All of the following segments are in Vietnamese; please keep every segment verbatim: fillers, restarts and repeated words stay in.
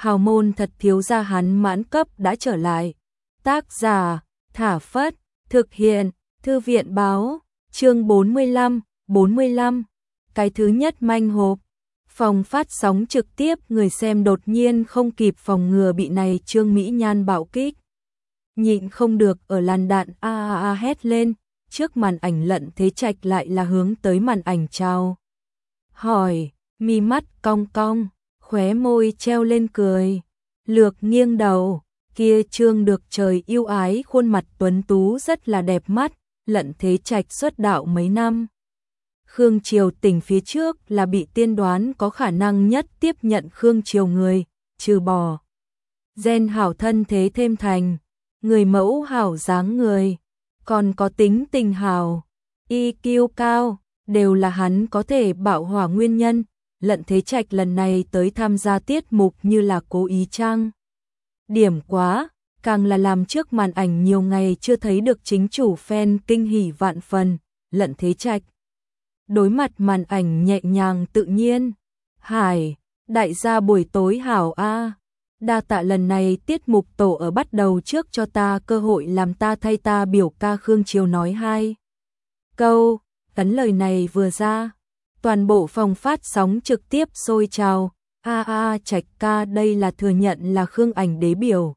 hào môn thật thiếu gia hắn mãn cấp đã trở lại. Tác giả, Thả Phất, thực hiện, Thư viện báo, chương bốn mươi lăm, bốn mươi lăm. Cái thứ nhất manh hộp. Phòng phát sóng trực tiếp, người xem đột nhiên không kịp phòng ngừa bị này Trương Mỹ Nhan bạo kích. Nhịn không được ở làn đạn a a a hét lên, trước màn ảnh Lận Thế Trạch lại là hướng tới màn ảnh chào. Hỏi, mi mắt cong cong, khóe môi treo lên cười, lược nghiêng đầu, kia Trương được trời yêu ái khuôn mặt tuấn tú rất là đẹp mắt. Lận Thế Trạch xuất đạo mấy năm. Khương Triều Tình phía trước là bị tiên đoán có khả năng nhất tiếp nhận Khương Triều người, trừ bỏ gen hảo thân thế thêm thành, người mẫu hảo dáng người, còn có tính tình hảo, i kiu cao, đều là hắn có thể bạo hỏa nguyên nhân. Lận Thế Trạch lần này tới tham gia tiết mục như là cố ý chăng? Điểm quá, càng là làm trước màn ảnh nhiều ngày chưa thấy được chính chủ fan kinh hỉ vạn phần. Lận Thế Trạch đối mặt màn ảnh nhẹ nhàng tự nhiên. Hải, đại gia buổi tối hảo a. Đa tạ lần này tiết mục tổ ở bắt đầu trước cho ta cơ hội làm ta thay ta biểu ca. Khương Triều nói hai câu, ấn lời này vừa ra, toàn bộ phòng phát sóng trực tiếp sôi trào. A a Trạch ca đây là thừa nhận là Khương ảnh đế biểu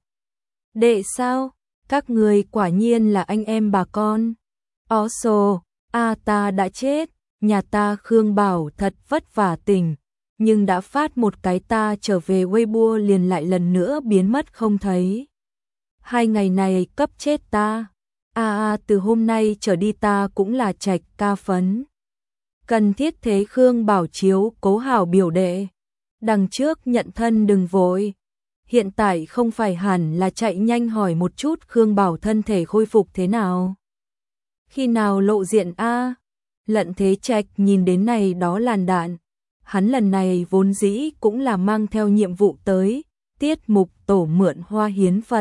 đệ sao? Các người quả nhiên là anh em bà con. Ó xồ, a ta đã chết, nhà ta Khương Bảo thật vất vả tỉnh, nhưng đã phát một cái ta trở về Weibo liền lại lần nữa biến mất không thấy. Hai ngày này cấp chết ta. A a từ hôm nay trở đi ta cũng là Trạch ca phấn. Cần thiết thế Khương Bảo chiếu cố hảo biểu đệ. Đằng trước nhận thân đừng vội. Hiện tại không phải hẳn là chạy nhanh hỏi một chút Khương Bảo thân thể khôi phục thế nào? Khi nào lộ diện a? Lận Thế Trạch nhìn đến này đó làn đạn. Hắn lần này vốn dĩ cũng là mang theo nhiệm vụ tới, tiết mục tổ mượn hoa hiến Phật.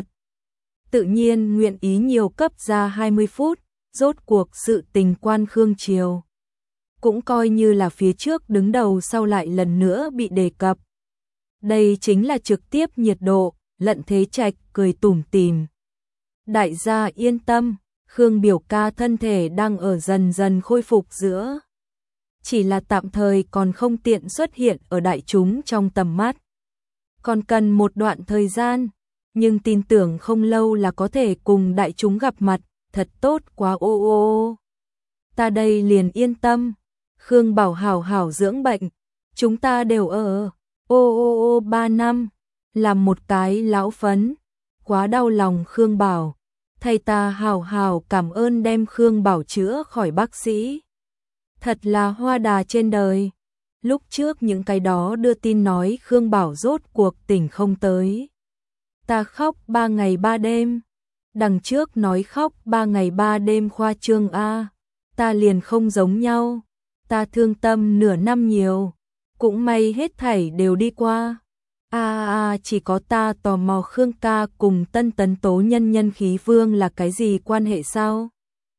Tự nhiên nguyện ý nhiều cấp ra hai mươi phút, rốt cuộc sự tình quan Khương Triều. Cũng coi như là phía trước đứng đầu sau lại lần nữa bị đề cập. Đây chính là trực tiếp nhiệt độ. Lận Thế Trạch cười tủm tỉm. Đại gia yên tâm, Khương biểu ca thân thể đang ở dần dần khôi phục giữa. Chỉ là tạm thời còn không tiện xuất hiện ở đại chúng trong tầm mắt. Còn cần một đoạn thời gian, nhưng tin tưởng không lâu là có thể cùng đại chúng gặp mặt, thật tốt quá ô ô ô. Ta đây liền yên tâm, Khương Bảo hảo hảo dưỡng bệnh, chúng ta đều ở ô ô ô ba năm, làm một cái lão phấn, quá đau lòng Khương Bảo, thầy ta hảo hảo cảm ơn đem Khương Bảo chữa khỏi bác sĩ. Thật là hoa đà trên đời. Lúc trước những cái đó đưa tin nói Khương Bảo rốt cuộc tỉnh không tới. Ta khóc ba ngày ba đêm. Đằng trước nói khóc ba ngày ba đêm khoa trương a. Ta liền không giống nhau. Ta thương tâm nửa năm nhiều. Cũng may hết thảy đều đi qua. A a a chỉ có ta tò mò Khương ca cùng Tân Tấn Tố nhân nhân khí vương là cái gì quan hệ sao?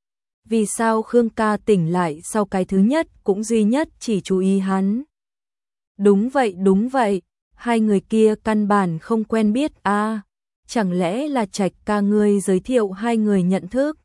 Vì sao Khương ca tỉnh lại sau cái thứ nhất cũng duy nhất chỉ chú ý hắn? Đúng vậy đúng vậy, hai người kia căn bản không quen biết a. À, chẳng lẽ là Trạch ca ngươi giới thiệu hai người nhận thức?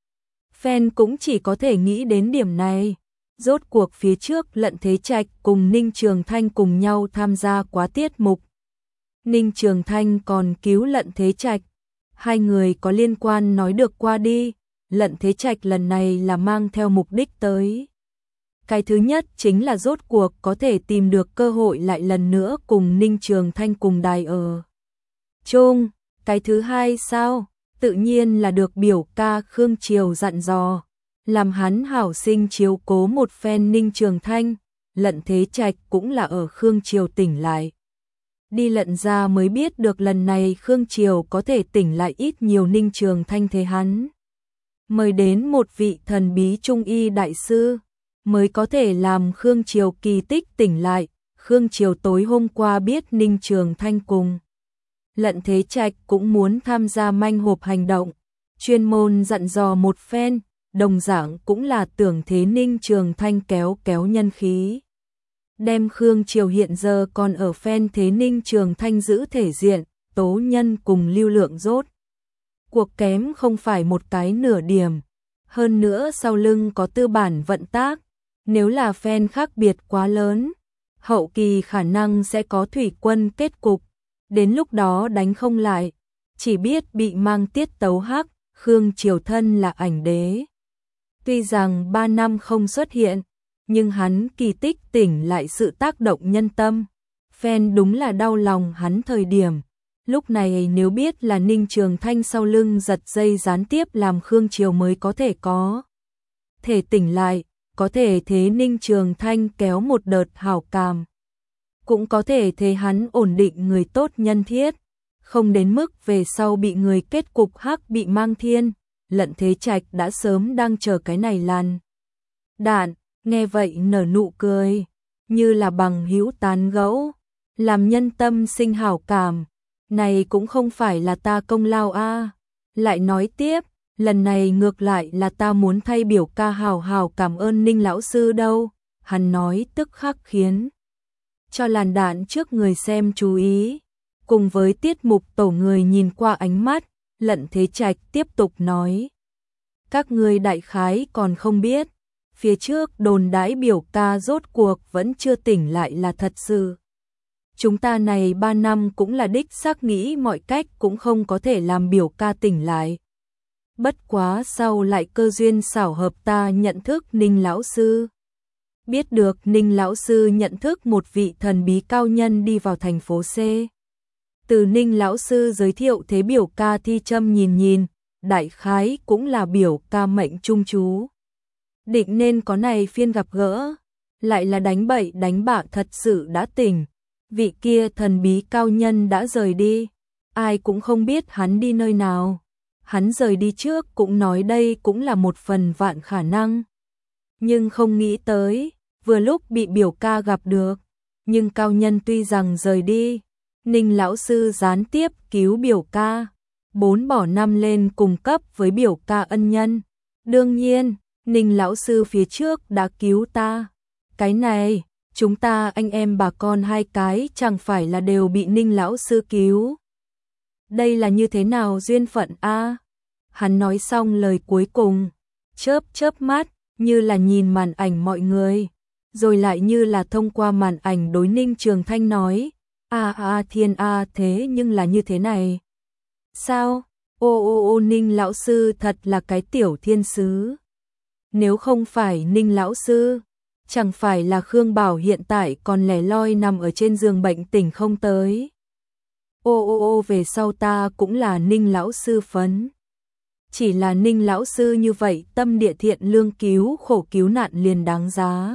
Fan cũng chỉ có thể nghĩ đến điểm này. Rốt cuộc phía trước Lận Thế Trạch cùng Ninh Trường Thanh cùng nhau tham gia quá tiết mục. Ninh Trường Thanh còn cứu Lận Thế Trạch. Hai người có liên quan nói được qua đi. Lận Thế Trạch lần này là mang theo mục đích tới. Cái thứ nhất chính là rốt cuộc có thể tìm được cơ hội lại lần nữa cùng Ninh Trường Thanh cùng đài ở chung. Cái thứ hai sao? Tự nhiên là được biểu ca Khương Triều dặn dò. Làm hắn hảo sinh chiếu cố một phen Ninh Trường Thanh. Lận Thế Trạch cũng là ở Khương Triều tỉnh lại. Đi Lận ra mới biết được lần này Khương Triều có thể tỉnh lại ít nhiều Ninh Trường Thanh thế hắn. Mời đến một vị thần bí trung y đại sư, mới có thể làm Khương Triều kỳ tích tỉnh lại. Khương Triều tối hôm qua biết Ninh Trường Thanh cùng Lận Thế Trạch cũng muốn tham gia manh hộp hành động, chuyên môn dặn dò một phen, đồng dạng cũng là tưởng thế Ninh Trường Thanh kéo kéo nhân khí. đem Khương Triều hiện giờ còn ở phen thế Ninh Trường Thanh giữ thể diện, tố nhân cùng lưu lượng rốt. Cuộc kém không phải một cái nửa điểm, hơn nữa sau lưng có tư bản vận tác, nếu là phen khác biệt quá lớn, hậu kỳ khả năng sẽ có thủy quân kết cục, đến lúc đó đánh không lại, chỉ biết bị mang tiết tấu hắc. Khương Triều thân là ảnh đế, tuy rằng ba năm không xuất hiện, nhưng hắn kỳ tích tỉnh lại sự tác động nhân tâm, phen đúng là đau lòng hắn thời điểm. Lúc này nếu biết là Ninh Trường Thanh sau lưng giật dây gián tiếp làm Khương Triều mới có thể có thể tỉnh lại, có thể thế Ninh Trường Thanh kéo một đợt hảo cảm, cũng có thể thế hắn ổn định người tốt nhân thiết, không đến mức về sau bị người kết cục hắc bị mang thiên. Lận Thế Trạch đã sớm đang chờ cái này làn đạn, nghe vậy nở nụ cười, như là bằng hữu tán gẫu, làm nhân tâm sinh hảo cảm. Này cũng không phải là ta công lao a. À. Lại nói tiếp, lần này ngược lại là ta muốn thay biểu ca hào hào cảm ơn Ninh lão sư đâu. Hắn nói tức khắc khiến cho làn đạn trước người xem chú ý, cùng với tiết mục tổ người nhìn qua ánh mắt, Lận Thế Trạch tiếp tục nói. Các ngươi đại khái còn không biết, phía trước đồn đãi biểu ca rốt cuộc vẫn chưa tỉnh lại là thật sự. Chúng ta này ba năm cũng là đích xác nghĩ mọi cách cũng không có thể làm biểu ca tỉnh lại. Bất quá sau lại cơ duyên xảo hợp ta nhận thức Ninh lão sư. Biết được Ninh lão sư nhận thức một vị thần bí cao nhân đi vào thành phố C. Từ Ninh lão sư giới thiệu thế biểu ca thi châm nhìn nhìn, đại khái cũng là biểu ca mệnh trung chú. Định nên có này phiên gặp gỡ, lại là đánh bậy đánh bạ thật sự đã tỉnh. Vị kia thần bí cao nhân đã rời đi, ai cũng không biết hắn đi nơi nào. Hắn rời đi trước cũng nói đây cũng là một phần vạn khả năng. Nhưng không nghĩ tới, vừa lúc bị biểu ca gặp được. Nhưng cao nhân tuy rằng rời đi, Ninh lão sư gián tiếp cứu biểu ca, bốn bỏ năm lên cùng cấp với biểu ca ân nhân. Đương nhiên, Ninh lão sư phía trước đã cứu ta. Cái này, chúng ta anh em bà con hai cái chẳng phải là đều bị Ninh lão sư cứu. Đây là như thế nào duyên phận a? À? Hắn nói xong lời cuối cùng, chớp chớp mắt, như là nhìn màn ảnh mọi người, rồi lại như là thông qua màn ảnh đối Ninh Trường Thanh nói, a a thiên a thế nhưng là như thế này. Sao? Ô ô ô Ninh lão sư thật là cái tiểu thiên sứ. Nếu không phải Ninh lão sư, chẳng phải là Khương Bảo hiện tại còn lẻ loi nằm ở trên giường bệnh tỉnh không tới. Ô ô ô về sau ta cũng là Ninh lão sư phấn. Chỉ là Ninh lão sư như vậy tâm địa thiện lương cứu khổ cứu nạn liền đáng giá.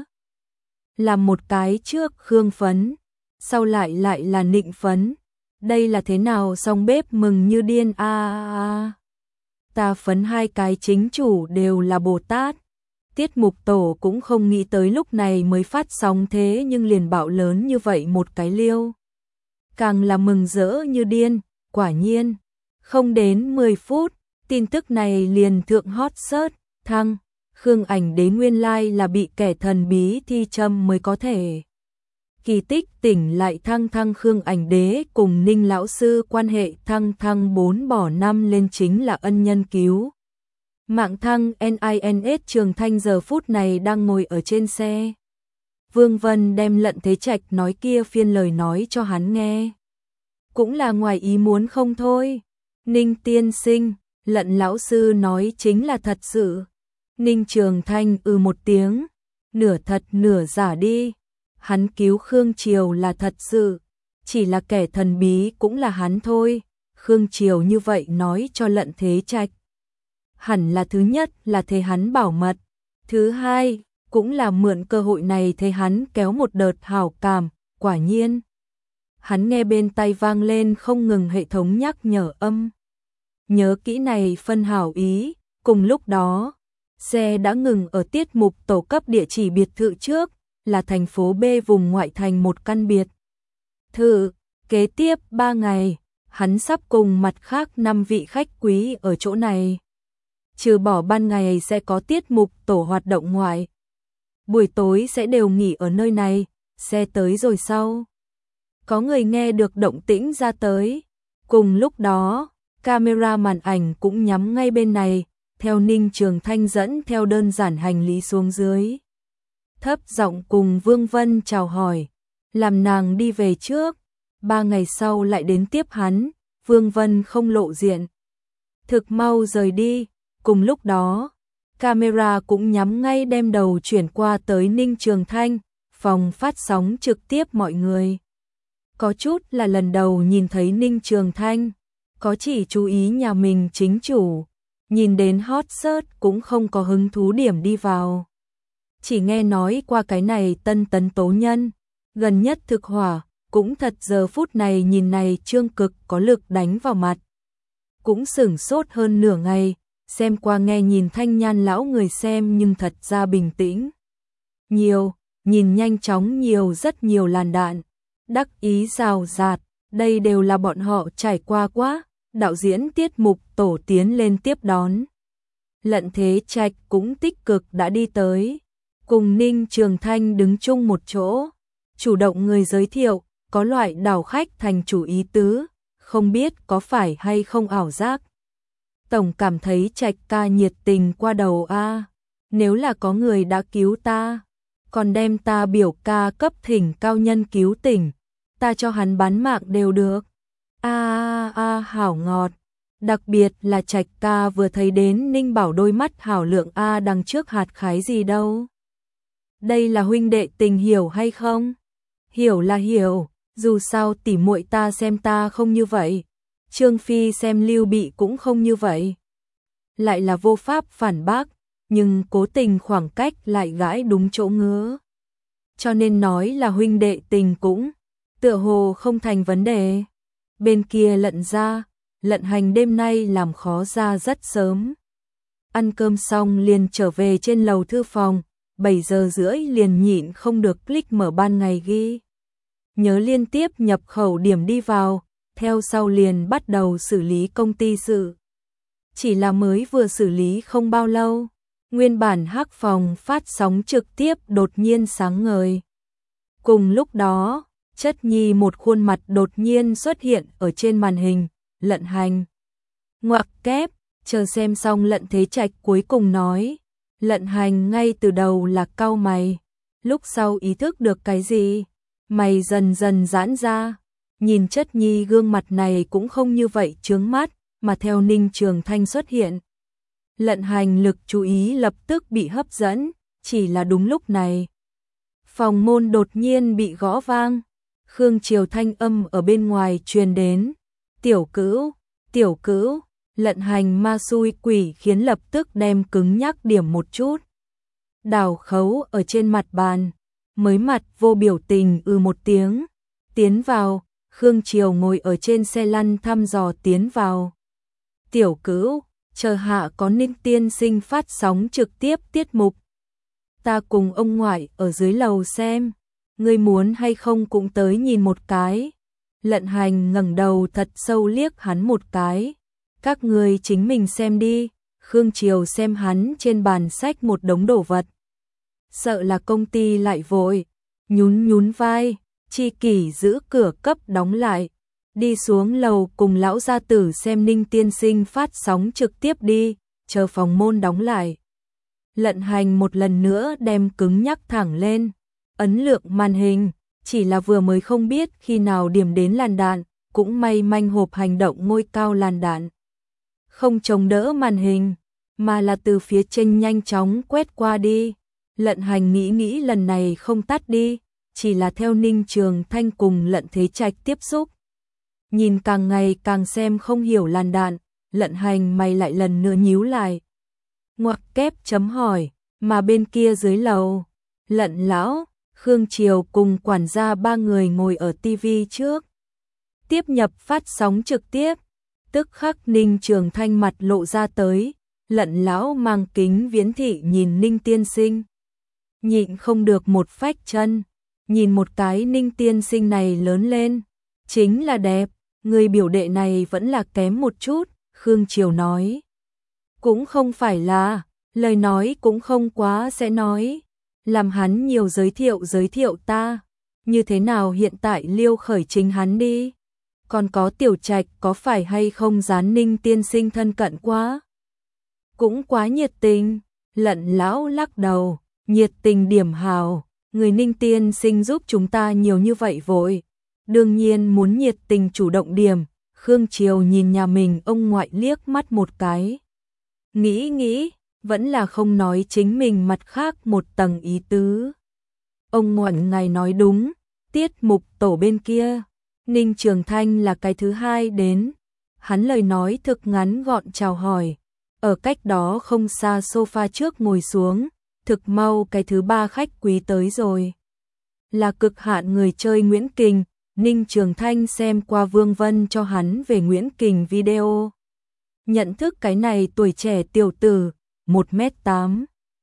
Làm một cái trước Khương phấn, sau lại lại là Nịnh phấn. Đây là thế nào xong bếp mừng như điên a a a. Ta phấn hai cái chính chủ đều là Bồ Tát. Tiết mục tổ cũng không nghĩ tới lúc này mới phát sóng thế nhưng liền bạo lớn như vậy một cái liêu. Càng là mừng rỡ như điên, quả nhiên. Không đến mười phút, tin tức này liền thượng hot search, thăng. Khương ảnh đế nguyên lai là bị kẻ thần bí thi châm mới có thể. Kỳ tích tỉnh lại thăng thăng Khương ảnh đế cùng Ninh lão sư quan hệ thăng thăng bốn bỏ năm lên chính là ân nhân cứu. Mạng thăng en i en ét Trường Thanh giờ phút này đang ngồi ở trên xe. Vương Vân đem Lận Thế Trạch nói kia phiên lời nói cho hắn nghe. Cũng là ngoài ý muốn không thôi. Ninh tiên sinh, Lận lão sư nói chính là thật sự. Ninh Trường Thanh ừ một tiếng, nửa thật nửa giả đi. Hắn cứu Khương Triều là thật sự, chỉ là kẻ thần bí cũng là hắn thôi. Khương Triều như vậy nói cho Lận Thế Trạch. Hẳn là thứ nhất là thế hắn bảo mật, thứ hai cũng là mượn cơ hội này thế hắn kéo một đợt hảo cảm, quả nhiên. Hắn nghe bên tai vang lên không ngừng hệ thống nhắc nhở âm. Nhớ kỹ này phân hảo ý, cùng lúc đó, xe đã ngừng ở tiết mục tổ cấp địa chỉ biệt thự trước, là thành phố B vùng ngoại thành một căn biệt thự. Kế tiếp ba ngày, hắn sắp cùng mặt khác năm vị khách quý ở chỗ này. Trừ bỏ ban ngày sẽ có tiết mục tổ hoạt động ngoại, buổi tối sẽ đều nghỉ ở nơi này, xe tới rồi sau. Có người nghe được động tĩnh ra tới. Cùng lúc đó, camera màn ảnh cũng nhắm ngay bên này, theo Ninh Trường Thanh dẫn theo đơn giản hành lý xuống dưới. Thấp giọng cùng Vương Vân chào hỏi, làm nàng đi về trước, ba ngày sau lại đến tiếp hắn, Vương Vân không lộ diện. Thực mau rời đi, cùng lúc đó, camera cũng nhắm ngay đem đầu chuyển qua tới Ninh Trường Thanh, phòng phát sóng trực tiếp mọi người. Có chút là lần đầu nhìn thấy Ninh Trường Thanh, có chỉ chú ý nhà mình chính chủ, nhìn đến hot search cũng không có hứng thú điểm đi vào. Chỉ nghe nói qua cái này tân tấn tố nhân, gần nhất thực hỏa, cũng thật giờ phút này nhìn này trương cực có lực đánh vào mặt. Cũng sửng sốt hơn nửa ngày, xem qua nghe nhìn thanh nhan lão người xem nhưng thật ra bình tĩnh. Nhiều, nhìn nhanh chóng nhiều rất nhiều làn đạn, đắc ý rào rạt, đây đều là bọn họ trải qua quá, đạo diễn tiết mục tổ tiến lên tiếp đón. Lận Thế Trạch cũng tích cực đã đi tới, cùng Ninh Trường Thanh đứng chung một chỗ, chủ động người giới thiệu, có loại đảo khách thành chủ ý tứ, không biết có phải hay không ảo giác. Tổng cảm thấy Trạch ca nhiệt tình qua đầu a, nếu là có người đã cứu ta, còn đem ta biểu ca cấp thỉnh cao nhân cứu tỉnh, ta cho hắn bán mạng đều được. A a a hảo ngọt, đặc biệt là Trạch ca vừa thấy đến Ninh Bảo đôi mắt hảo lượng a đằng trước hạt khái gì đâu. Đây là huynh đệ tình hiểu hay không? Hiểu là hiểu, dù sao tỉ muội ta xem ta không như vậy, Trương Phi xem Lưu Bị cũng không như vậy. Lại là vô pháp phản bác, nhưng cố tình khoảng cách lại gãi đúng chỗ ngứa. Cho nên nói là huynh đệ tình cũng tựa hồ không thành vấn đề. Bên kia Lận ra, Lận Hành đêm nay làm khó ra rất sớm. Ăn cơm xong liền trở về trên lầu thư phòng, bảy giờ rưỡi liền nhịn không được click mở ban ngày ghi. Nhớ liên tiếp nhập khẩu điểm đi vào, theo sau liền bắt đầu xử lý công ty sự. Chỉ là mới vừa xử lý không bao lâu, nguyên bản hắc phòng phát sóng trực tiếp đột nhiên sáng ngời. Cùng lúc đó, Chất Nhi một khuôn mặt đột nhiên xuất hiện ở trên màn hình, Lận Hành. Ngoặc kép, chờ xem xong Lận Thế Trạch cuối cùng nói, Lận Hành ngay từ đầu là cau mày, lúc sau ý thức được cái gì, mày dần dần giãn ra, nhìn Chất Nhi gương mặt này cũng không như vậy chướng mắt, mà theo Ninh Trường Thanh xuất hiện. Lận Hành lực chú ý lập tức bị hấp dẫn, chỉ là đúng lúc này. Phòng môn đột nhiên bị gõ vang, Khương Triều thanh âm ở bên ngoài truyền đến, tiểu cữu, tiểu cữu, Lận Hành ma xui quỷ khiến lập tức đem cứng nhắc điểm một chút. Đào Khấu ở trên mặt bàn, mới mặt vô biểu tình ư một tiếng, tiến vào, Khương Triều ngồi ở trên xe lăn thăm dò tiến vào. Tiểu cữu, chờ hạ có Ninh tiên sinh phát sóng trực tiếp tiết mục. Ta cùng ông ngoại ở dưới lầu xem, ngươi muốn hay không cũng tới nhìn một cái. Lận Hành ngẩng đầu thật sâu liếc hắn một cái. Các ngươi chính mình xem đi. Khương Triều xem hắn trên bàn sách một đống đồ vật. Sợ là công ty lại vội, nhún nhún vai, Chi Kỷ giữ cửa cấp đóng lại. Đi xuống lầu cùng lão gia tử xem Ninh tiên sinh phát sóng trực tiếp đi, chờ phòng môn đóng lại. Lận Hành một lần nữa đem cứng nhắc thẳng lên, ấn lượng màn hình, chỉ là vừa mới không biết khi nào điểm đến làn đạn, cũng may manh hộp hành động ngôi cao làn đạn. Không chống đỡ màn hình, mà là từ phía trên nhanh chóng quét qua đi. Lận Hành nghĩ nghĩ lần này không tắt đi, chỉ là theo Ninh Trường Thanh cùng Lận Thế Trạch tiếp xúc. Nhìn càng ngày càng xem không hiểu làn đạn, Lận Hành mày lại lần nữa nhíu lại. Ngoặc kép chấm hỏi, mà bên kia dưới lầu, Lận lão, Khương Triều cùng quản gia ba người ngồi ở tivi trước. Tiếp nhập phát sóng trực tiếp, tức khắc Ninh Trường Thanh mặt lộ ra tới, Lận lão mang kính viễn thị nhìn Ninh tiên sinh. Nhịn không được một phách chân, nhìn một cái Ninh tiên sinh này lớn lên, chính là đẹp, người biểu đệ này vẫn là kém một chút, Khương Triều nói. Cũng không phải là, lời nói cũng không quá sẽ nói, làm hắn nhiều giới thiệu giới thiệu ta, như thế nào hiện tại Liêu Khởi chính hắn đi. Còn có Tiểu Trạch có phải hay không gián Ninh tiên sinh thân cận quá? Cũng quá nhiệt tình. Lận lão lắc đầu, nhiệt tình điểm hào, người Ninh tiên sinh giúp chúng ta nhiều như vậy vội. Đương nhiên muốn nhiệt tình chủ động điểm. Khương Triều nhìn nhà mình ông ngoại liếc mắt một cái. Nghĩ nghĩ, vẫn là không nói chính mình mặt khác một tầng ý tứ. Ông ngoại ngài nói đúng, tiết mục tổ bên kia, Ninh Trường Thanh là cái thứ hai đến. Hắn lời nói thực ngắn gọn chào hỏi, ở cách đó không xa sofa trước ngồi xuống, thực mau cái thứ ba khách quý tới rồi. Là cực hạn người chơi Nguyễn Kình. Ninh Trường Thanh xem qua Vương Vân cho hắn về Nguyễn Kình video. Nhận thức cái này tuổi trẻ tiểu tử, một mét tám.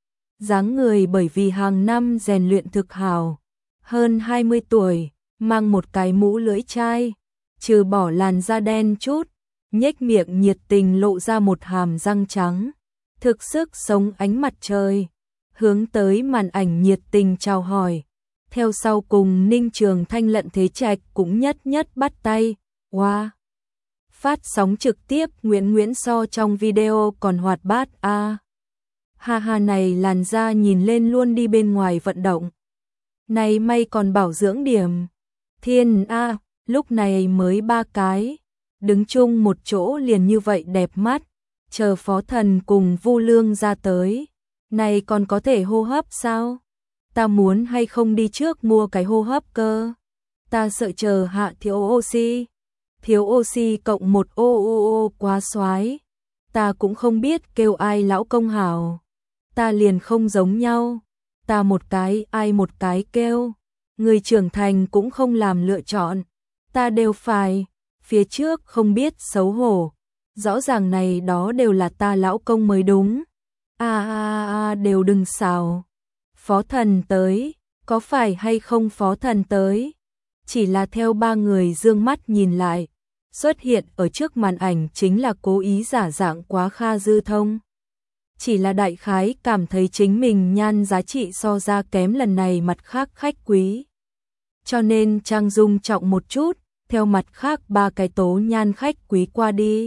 Dáng người bởi vì hàng năm rèn luyện thực hào. Hơn hai mươi tuổi, mang một cái mũ lưỡi chai. Trừ bỏ làn da đen chút, nhếch miệng nhiệt tình lộ ra một hàm răng trắng. Thực sức sống ánh mặt trời. Hướng tới màn ảnh nhiệt tình chào hỏi. Theo sau cùng Ninh Trường Thanh Lận Thế Trạch cũng nhất nhất bắt tay. Wow! Phát sóng trực tiếp Nguyễn Nguyễn so trong video còn hoạt bát a. À. Ha ha này làn da nhìn lên luôn đi bên ngoài vận động. Này may còn bảo dưỡng điểm. Thiên a, à, lúc này mới ba cái. Đứng chung một chỗ liền như vậy đẹp mắt. Chờ Phó Thần cùng Vu Lương ra tới. Này còn có thể hô hấp sao? Ta muốn hay không đi trước mua cái hô hấp cơ. Ta sợ chờ hạ thiếu oxy. Thiếu oxy cộng một ô ô ô quá xoái. Ta cũng không biết kêu ai lão công hảo. Ta liền không giống nhau. Ta một cái ai một cái kêu. Người trưởng thành cũng không làm lựa chọn. Ta đều phải. Phía trước không biết xấu hổ. Rõ ràng này đó đều là ta lão công mới đúng. A a a đều đừng xào. Phó Thần tới, có phải hay không Phó Thần tới? Chỉ là theo ba người dương mắt nhìn lại, xuất hiện ở trước màn ảnh chính là cố ý giả dạng quá Kha Dư Thông. Chỉ là đại khái cảm thấy chính mình nhan giá trị so ra kém lần này mặt khác khách quý. Cho nên trang dung trọng một chút, theo mặt khác ba cái tố nhan khách quý qua đi.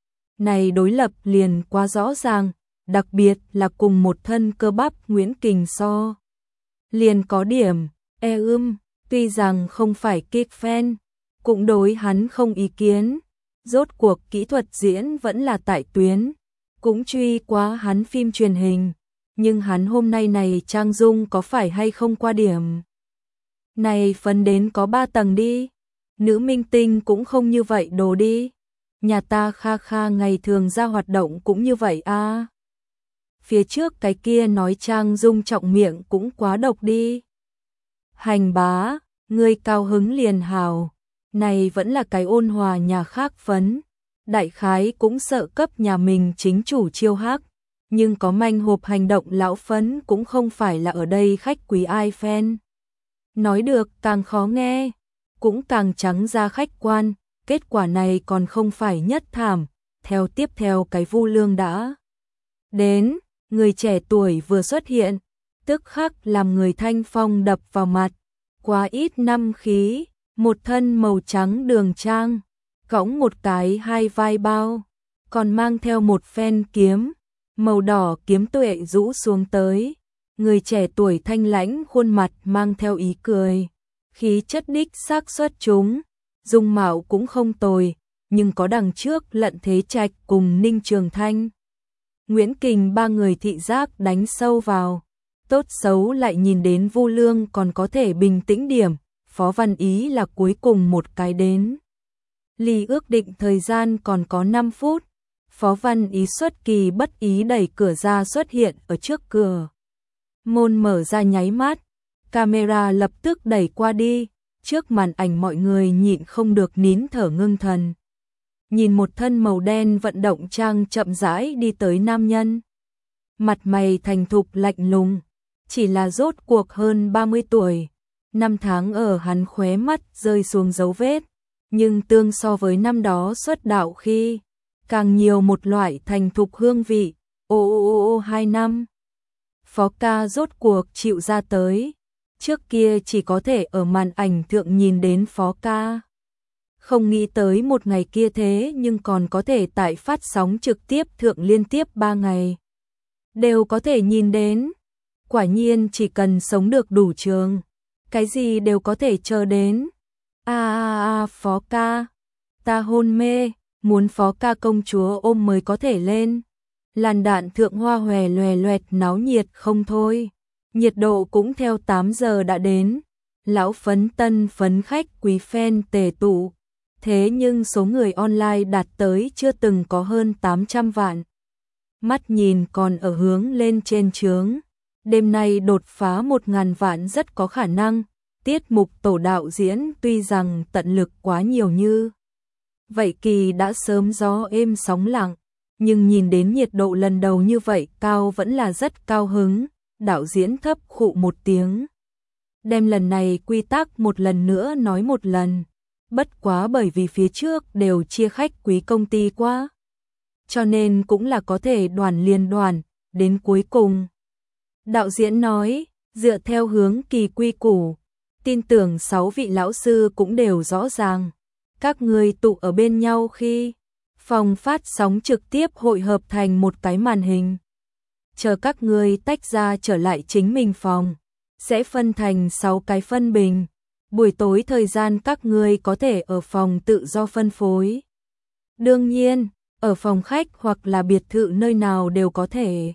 Này đối lập liền quá rõ ràng. Đặc biệt là cùng một thân cơ bắp Nguyễn Kình so. Liền có điểm, e ưm, tuy rằng không phải kick fan, cũng đối hắn không ý kiến. Rốt cuộc kỹ thuật diễn vẫn là tại tuyến, cũng truy quá hắn phim truyền hình. Nhưng hắn hôm nay này trang dung có phải hay không qua điểm. Này phấn đến có ba tầng đi, nữ minh tinh cũng không như vậy đồ đi. Nhà ta Kha Kha ngày thường ra hoạt động cũng như vậy a. À. Phía trước cái kia nói trang dung trọng miệng cũng quá độc đi. Hành bá, ngươi cao hứng liền hào. Này vẫn là cái ôn hòa nhà khác phấn. Đại khái cũng sợ cấp nhà mình chính chủ chiêu hắc. Nhưng có manh hộp hành động lão phấn cũng không phải là ở đây khách quý ai fan. Nói được càng khó nghe, cũng càng trắng ra khách quan. Kết quả này còn không phải nhất thảm. Theo tiếp theo cái Vu Lương đã đến. Người trẻ tuổi vừa xuất hiện, tức khắc làm người thanh phong đập vào mặt. Quá ít năm khí, một thân màu trắng đường trang, cõng một cái hai vai bao, còn mang theo một phen kiếm, màu đỏ kiếm tuệ rũ xuống tới. Người trẻ tuổi thanh lãnh khuôn mặt mang theo ý cười, khí chất đích xác xuất chúng, dung mạo cũng không tồi, nhưng có đằng trước Lận Thế Trạch cùng Ninh Trường Thanh. Nguyễn Kình ba người thị giác đánh sâu vào, tốt xấu lại nhìn đến Vu Lương còn có thể bình tĩnh điểm, Phó Văn Ý là cuối cùng một cái đến. Ly ước định thời gian còn có năm phút, Phó Văn Ý xuất kỳ bất ý đẩy cửa ra xuất hiện ở trước cửa. Môn mở ra nháy mắt, camera lập tức đẩy qua đi, trước màn ảnh mọi người nhịn không được nín thở ngưng thần. Nhìn một thân màu đen vận động trang chậm rãi đi tới nam nhân. Mặt mày thành thục lạnh lùng, chỉ là rốt cuộc hơn ba mươi tuổi. Năm tháng ở hắn khóe mắt rơi xuống dấu vết, nhưng tương so với năm đó xuất đạo khi, càng nhiều một loại thành thục hương vị. Ô ô ô ô hai năm. Phó ca rốt cuộc chịu ra tới, Trước kia chỉ có thể ở màn ảnh thượng nhìn đến Phó ca. Không nghĩ tới một ngày kia thế nhưng còn có thể tại phát sóng trực tiếp thượng liên tiếp ba ngày. Đều có thể nhìn đến. Quả nhiên chỉ cần sống được đủ trường. Cái gì đều có thể chờ đến. A a a Phó ca. Ta hôn mê. Muốn Phó ca công chúa ôm mới có thể lên. Làn đạn thượng hoa hòe loè loẹt náo nhiệt không thôi. Nhiệt độ cũng theo tám giờ đã đến. Lão phấn tân phấn khách quý fan tề tụ. Thế nhưng số người online đạt tới chưa từng có hơn tám trăm vạn. Mắt nhìn còn ở hướng lên trên chướng. Đêm nay đột phá một ngàn vạn rất có khả năng. Tiết mục tổ đạo diễn tuy rằng tận lực quá nhiều như. Vậy kỳ đã sớm gió êm sóng lặng. Nhưng nhìn đến nhiệt độ lần đầu như vậy cao vẫn là rất cao hứng. Đạo diễn thấp khụ một tiếng. Đem lần này quy tắc một lần nữa nói một lần. Bất quá bởi vì phía trước đều chia khách quý công ty quá. Cho nên cũng là có thể đoàn liên đoàn, đến cuối cùng. Đạo diễn nói, dựa theo hướng kỳ quy củ, tin tưởng sáu vị lão sư cũng đều rõ ràng. Các người tụ ở bên nhau khi phòng phát sóng trực tiếp hội hợp thành một cái màn hình. Chờ các người tách ra trở lại chính mình phòng, sẽ phân thành sáu cái phân bình. Buổi tối thời gian các người có thể ở phòng tự do phân phối. Đương nhiên, ở phòng khách hoặc là biệt thự nơi nào đều có thể.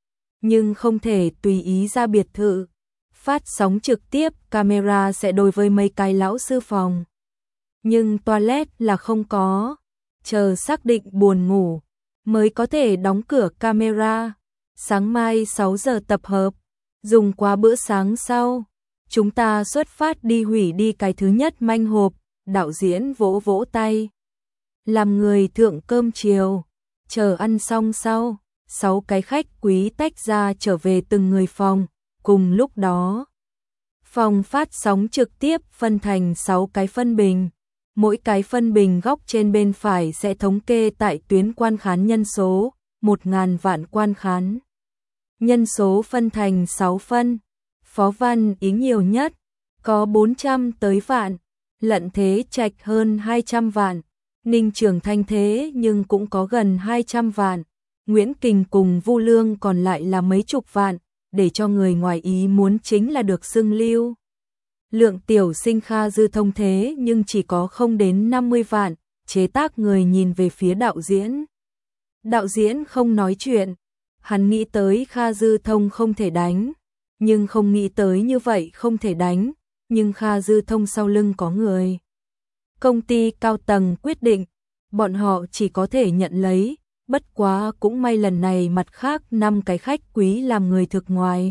Nhưng không thể tùy ý ra biệt thự. Phát sóng trực tiếp, camera sẽ đối với mấy cái lão sư phòng. Nhưng toilet là không có. Chờ xác định buồn ngủ, mới có thể đóng cửa camera. Sáng mai sáu giờ tập hợp, dùng qua bữa sáng sau. Chúng ta xuất phát đi hủy đi cái thứ nhất manh hộp, đạo diễn vỗ vỗ tay. Làm người thượng cơm chiều, chờ ăn xong sau, sáu cái khách quý tách ra trở về từng người phòng, cùng lúc đó. Phòng phát sóng trực tiếp phân thành sáu cái phân bình, mỗi cái phân bình góc trên bên phải sẽ thống kê tại tuyến quan khán nhân số, một ngàn vạn quan khán. Nhân số phân thành sáu phân. Phó Văn Ý nhiều nhất, có bốn trăm tới vạn, Lận Thế Trạch hơn hai trăm vạn, Ninh Trường Thanh thế nhưng cũng có gần hai trăm vạn, Nguyễn Kình cùng Vu Lương còn lại là mấy chục vạn, để cho người ngoài ý muốn chính là được xưng lưu. Lượng tiểu sinh Kha Dư Thông thế nhưng chỉ có không đến năm mươi vạn, chế tác người nhìn về phía đạo diễn. Đạo diễn không nói chuyện, hắn nghĩ tới Kha Dư Thông không thể đánh. Nhưng không nghĩ tới như vậy không thể đánh, nhưng Kha Dư Thông sau lưng có người. Công ty cao tầng quyết định, bọn họ chỉ có thể nhận lấy, bất quá cũng may lần này mặt khác năm cái khách quý làm người thực ngoài.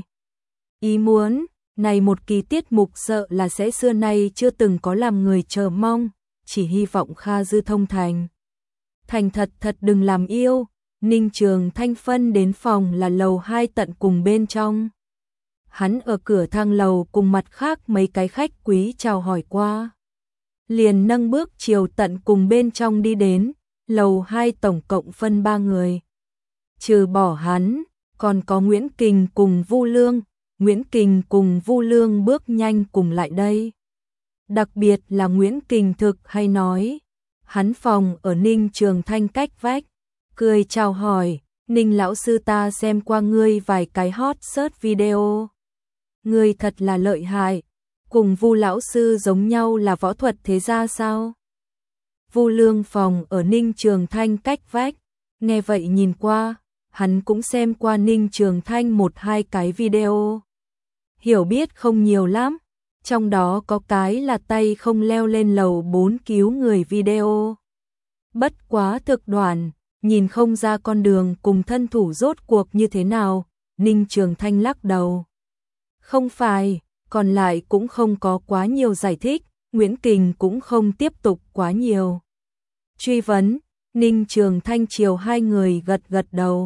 Ý muốn, này một kỳ tiết mục sợ là sẽ xưa nay chưa từng có làm người chờ mong, chỉ hy vọng Kha Dư Thông thành. Thành thật thật đừng làm yêu, Ninh Trường Thanh phân đến phòng là lầu hai tận cùng bên trong. Hắn ở cửa thang lầu cùng mặt khác mấy cái khách quý chào hỏi qua. Liền nâng bước chiều tận cùng bên trong đi đến, lầu hai tổng cộng phân ba người. Trừ bỏ hắn, còn có Nguyễn Kình cùng Vu Lương, Nguyễn Kình cùng Vu Lương bước nhanh cùng lại đây. Đặc biệt là Nguyễn Kình thực hay nói, hắn phòng ở Ninh Trường Thanh cách vách, cười chào hỏi, Ninh lão sư ta xem qua ngươi vài cái hot search video. Ngươi thật là lợi hại, cùng Vu lão sư giống nhau là võ thuật thế gia sao? Vu Lương phòng ở Ninh Trường Thanh cách vách, nghe vậy nhìn qua, hắn cũng xem qua Ninh Trường Thanh một hai cái video. Hiểu biết không nhiều lắm, trong đó có cái là tay không leo lên lầu bốn cứu người video. Bất quá thực đoạn, nhìn không ra con đường cùng thân thủ rốt cuộc như thế nào, Ninh Trường Thanh lắc đầu. Không phải, còn lại cũng không có quá nhiều giải thích, Nguyễn Kình cũng không tiếp tục quá nhiều truy vấn, Ninh Trường Thanh chiều hai người gật gật đầu.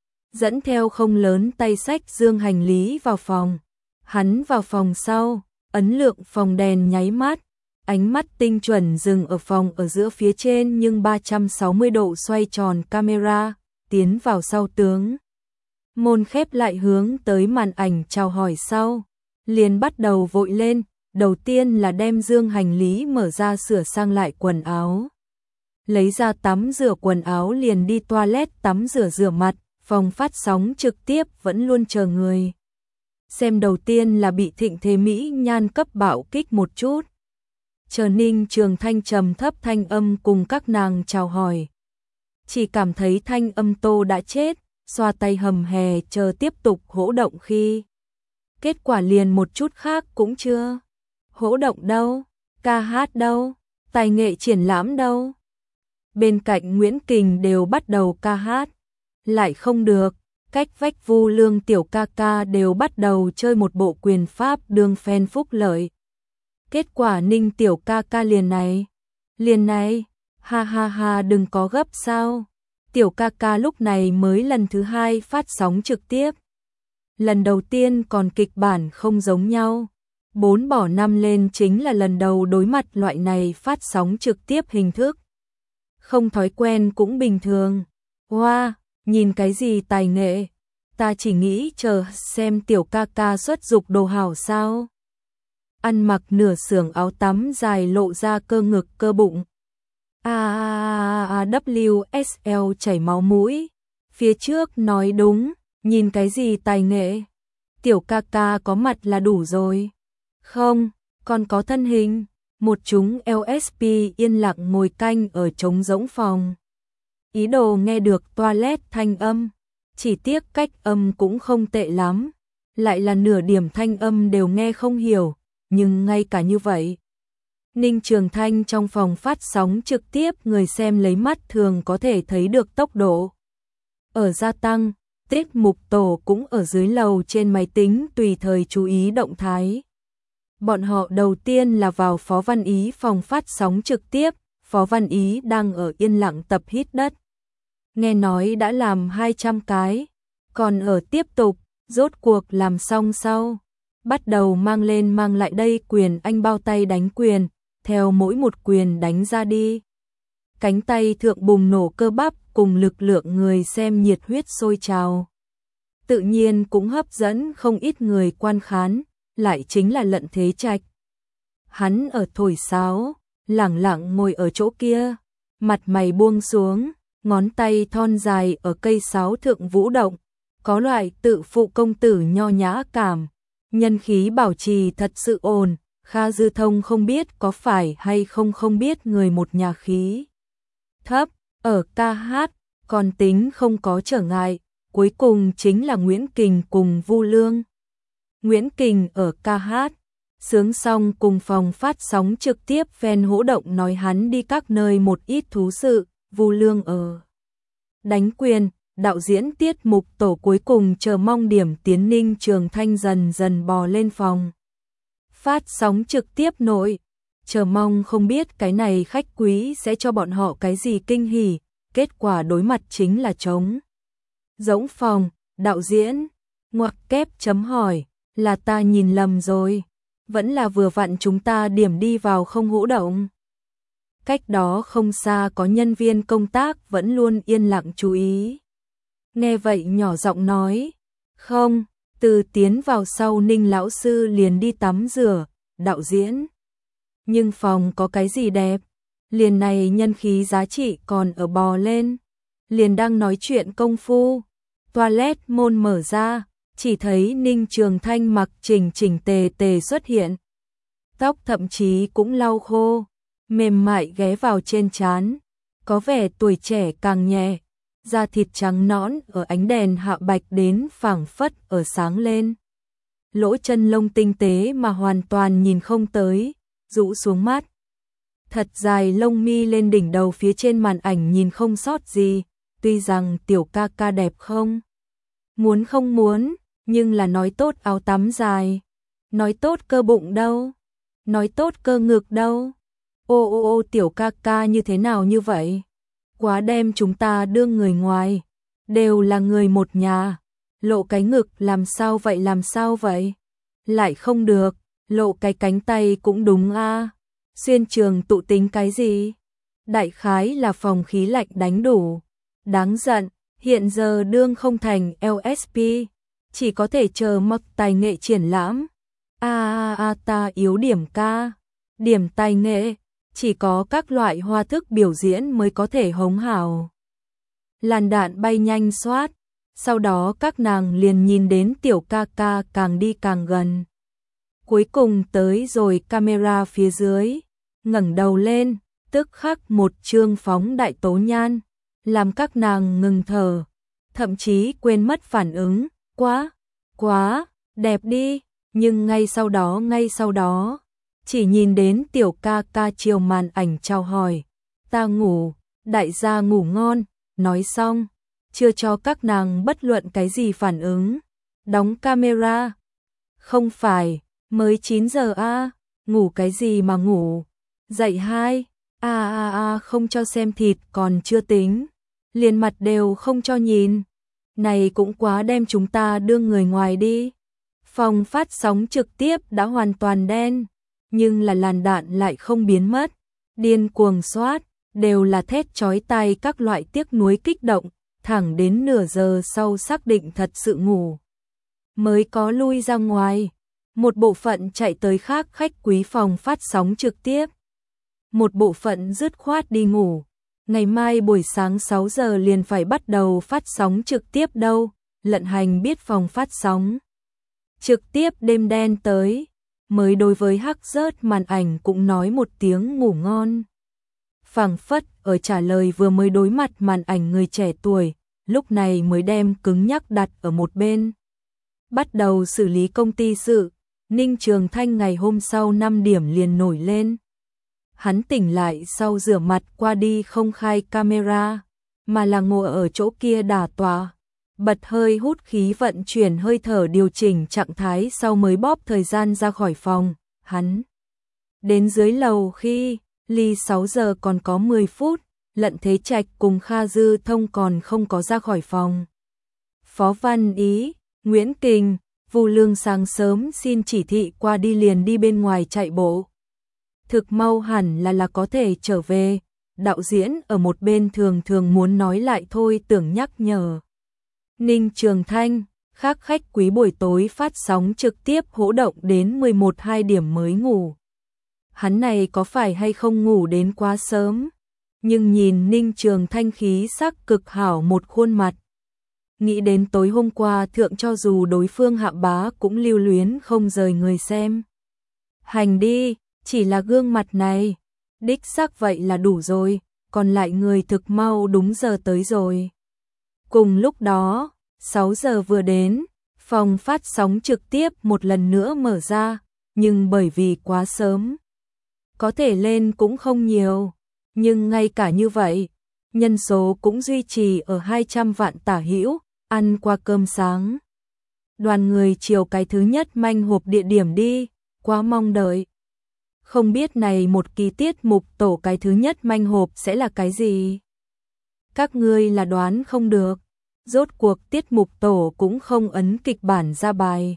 Dẫn theo không lớn tay sách dương hành lý vào phòng. Hắn vào phòng sau, ấn lượng phòng đèn nháy mắt, ánh mắt tinh chuẩn dừng ở phòng ở giữa phía trên nhưng ba trăm sáu mươi độ xoay tròn camera, tiến vào sau tướng. Môn khép lại hướng tới màn ảnh chào hỏi sau. liền bắt đầu vội lên, đầu tiên là đem dương hành lý mở ra sửa sang lại quần áo. Lấy ra tắm rửa quần áo liền đi toilet tắm rửa rửa mặt, phòng phát sóng trực tiếp vẫn luôn chờ người. Xem đầu tiên là bị Thịnh Thế Mỹ Nhan cấp bạo kích một chút. Chờ Ninh Trường Thanh trầm thấp thanh âm cùng các nàng chào hỏi. Chỉ cảm thấy thanh âm Tô đã chết, xoa tay hầm hè chờ tiếp tục hỗ động khi. Kết quả liền một chút khác cũng chưa. Hỗ động đâu, ca hát đâu, tài nghệ triển lãm đâu. Bên cạnh Nguyễn Kình đều bắt đầu ca hát. Lại không được, cách vách Vu Lương tiểu ca ca đều bắt đầu chơi một bộ quyền pháp đương phen phúc lợi. Kết quả Ninh tiểu ca ca liền này, liền này, ha ha ha đừng có gấp sao. Tiểu ca ca lúc này mới lần thứ hai phát sóng trực tiếp. Lần đầu tiên còn kịch bản không giống nhau. Bốn bỏ năm lên chính là lần đầu đối mặt loại này phát sóng trực tiếp hình thức. Không thói quen cũng bình thường. Wow, nhìn cái gì tài nghệ. Ta chỉ nghĩ chờ xem tiểu ca ca xuất dục đồ hảo sao. Ăn mặc nửa xưởng áo tắm dài lộ ra cơ ngực cơ bụng. A a a W S L chảy máu mũi. Phía trước nói đúng, nhìn cái gì tài nghệ. Tiểu ca ca có mặt là đủ rồi. Không, còn có thân hình. Một chúng L S P yên lặng ngồi canh ở trống rỗng phòng. Ý đồ nghe được toilet thanh âm. Chỉ tiếc cách âm cũng không tệ lắm. Lại là nửa điểm thanh âm đều nghe không hiểu. Nhưng ngay cả như vậy, Ninh Trường Thanh trong phòng phát sóng trực tiếp người xem lấy mắt thường có thể thấy được tốc độ. Ở gia tăng, tiết mục tổ cũng ở dưới lầu trên máy tính tùy thời chú ý động thái. Bọn họ đầu tiên là vào Phó Văn Ý phòng phát sóng trực tiếp, Phó Văn Ý đang ở yên lặng tập hít đất. Nghe nói đã làm hai trăm cái, còn ở tiếp tục, rốt cuộc làm xong sau. Bắt đầu mang lên mang lại đây quyền anh bao tay đánh quyền, theo mỗi một quyền đánh ra đi. Cánh tay thượng bùng nổ cơ bắp cùng lực lượng người xem nhiệt huyết sôi trào. Tự nhiên cũng hấp dẫn không ít người quan khán, lại chính là Lận Thế Trạch. Hắn ở thổi sáo, lẳng lặng ngồi ở chỗ kia, mặt mày buông xuống, ngón tay thon dài ở cây sáo thượng vũ động, có loại tự phụ công tử nho nhã cảm. Nhân khí bảo trì thật sự ổn, Kha Dư Thông không biết có phải hay không không biết người một nhà khí thấp, ở ca hát, còn tính không có trở ngại, cuối cùng chính là Nguyễn Kình cùng Vu Lương. Nguyễn Kình ở ca hát, sướng xong cùng phòng phát sóng trực tiếp fan hỗ động nói hắn đi các nơi một ít thú sự, Vu Lương ở đánh quyền. Đạo diễn tiết mục tổ cuối cùng chờ mong điểm tiến Ninh Trường Thanh dần dần bò lên phòng. Phát sóng trực tiếp nội, chờ mong không biết cái này khách quý sẽ cho bọn họ cái gì kinh hỉ, kết quả đối mặt chính là trống rỗng phòng, đạo diễn, ngoặc kép chấm hỏi, là ta nhìn lầm rồi, vẫn là vừa vặn chúng ta điểm đi vào không hỗ động. Cách đó không xa có nhân viên công tác vẫn luôn yên lặng chú ý. Nghe vậy nhỏ giọng nói, không, từ tiến vào sau Ninh lão sư liền đi tắm rửa, đạo diễn. Nhưng phòng có cái gì đẹp, liền này nhân khí giá trị còn ở bò lên, liền đang nói chuyện công phu. Toilet môn mở ra, chỉ thấy Ninh Trường Thanh mặc chỉnh chỉnh tề tề xuất hiện. Tóc thậm chí cũng lau khô, mềm mại ghé vào trên trán, có vẻ tuổi trẻ càng nhẹ. Da thịt trắng nõn ở ánh đèn hạ bạch đến phảng phất ở sáng lên. Lỗ chân lông tinh tế mà hoàn toàn nhìn không tới, rũ xuống mắt. Thật dài lông mi lên đỉnh đầu phía trên màn ảnh nhìn không sót gì, tuy rằng tiểu ca ca đẹp không? Muốn không muốn, nhưng là nói tốt áo tắm dài, nói tốt cơ bụng đâu, nói tốt cơ ngực đâu. Ô ô ô tiểu ca ca như thế nào như vậy? Quá đem chúng ta đương người ngoài, đều là người một nhà, lộ cái ngực làm sao vậy làm sao vậy? Lại không được, lộ cái cánh tay cũng đúng a. À. Xuyên trường tụ tính cái gì? Đại khái là phòng khí lạnh đánh đủ. Đáng giận, hiện giờ đương không thành L S P, chỉ có thể chờ mặc tài nghệ triển lãm. A a a ta yếu điểm ca, điểm tài nghệ, chỉ có các loại hoa thức biểu diễn mới có thể hống hào. Làn đạn bay nhanh xoát, sau đó các nàng liền nhìn đến tiểu ca ca càng đi càng gần. Cuối cùng tới rồi camera phía dưới, ngẩng đầu lên, tức khắc một trương phóng đại tố nhan, làm các nàng ngừng thở, thậm chí quên mất phản ứng, quá, quá, đẹp đi, nhưng ngay sau đó ngay sau đó, chỉ nhìn đến tiểu ca ca chiều màn ảnh chào hỏi, ta ngủ, đại gia ngủ ngon, nói xong, chưa cho các nàng bất luận cái gì phản ứng, đóng camera, không phải, mới chín giờ a, ngủ cái gì mà ngủ, dậy hai, a a a không cho xem thịt còn chưa tính, liền mặt đều không cho nhìn, này cũng quá đem chúng ta đưa người ngoài đi. Phòng phát sóng trực tiếp đã hoàn toàn đen, nhưng là làn đạn lại không biến mất, điên cuồng xoát, đều là thét chói tai các loại tiếc nuối kích động, thẳng đến nửa giờ sau xác định thật sự ngủ. Mới có lui ra ngoài, một bộ phận chạy tới khác khách quý phòng phát sóng trực tiếp. Một bộ phận dứt khoát đi ngủ, ngày mai buổi sáng sáu giờ liền phải bắt đầu phát sóng trực tiếp đâu, Lận Hành biết phòng phát sóng trực tiếp đêm đen tới, mới đối với hắc rớt màn ảnh cũng nói một tiếng ngủ ngon. Phảng phất ở trả lời vừa mới đối mặt màn ảnh người trẻ tuổi, lúc này mới đem cứng nhắc đặt ở một bên. Bắt đầu xử lý công ty sự, Ninh Trường Thanh ngày hôm sau năm điểm liền nổi lên. Hắn tỉnh lại sau rửa mặt qua đi không khai camera, mà là ngồi ở chỗ kia đả tọa, bật hơi hút khí vận chuyển hơi thở điều chỉnh trạng thái sau mới bóp thời gian ra khỏi phòng. Hắn đến dưới lầu khi ly sáu giờ còn có mười phút, Lận Thế Trạch cùng Kha Dư Thông còn không có ra khỏi phòng. Phó Văn Ý, Nguyễn Kình, Vu Lương sáng sớm xin chỉ thị qua đi liền đi bên ngoài chạy bộ. Thực mau hẳn là là có thể trở về, đạo diễn ở một bên thường thường muốn nói lại thôi tưởng nhắc nhở. Ninh Trường Thanh, khác khách quý buổi tối phát sóng trực tiếp hỗ động đến mười một hai điểm mới ngủ. Hắn này có phải hay không ngủ đến quá sớm, nhưng nhìn Ninh Trường Thanh khí sắc cực hảo một khuôn mặt. Nghĩ đến tối hôm qua thượng cho dù đối phương hạ bá cũng lưu luyến không rời người xem. Hành đi, chỉ là gương mặt này, đích xác vậy là đủ rồi, còn lại người thực mau đúng giờ tới rồi. Cùng lúc đó, sáu giờ vừa đến, phòng phát sóng trực tiếp một lần nữa mở ra, nhưng bởi vì quá sớm, có thể lên cũng không nhiều, nhưng ngay cả như vậy, nhân số cũng duy trì ở hai trăm vạn tả hữu, ăn qua cơm sáng. Đoàn người chiều cái thứ nhất manh hộp địa điểm đi, quá mong đợi. Không biết này một kỳ tiết mục tổ cái thứ nhất manh hộp sẽ là cái gì? Các ngươi là đoán không được, rốt cuộc tiết mục tổ cũng không ấn kịch bản ra bài.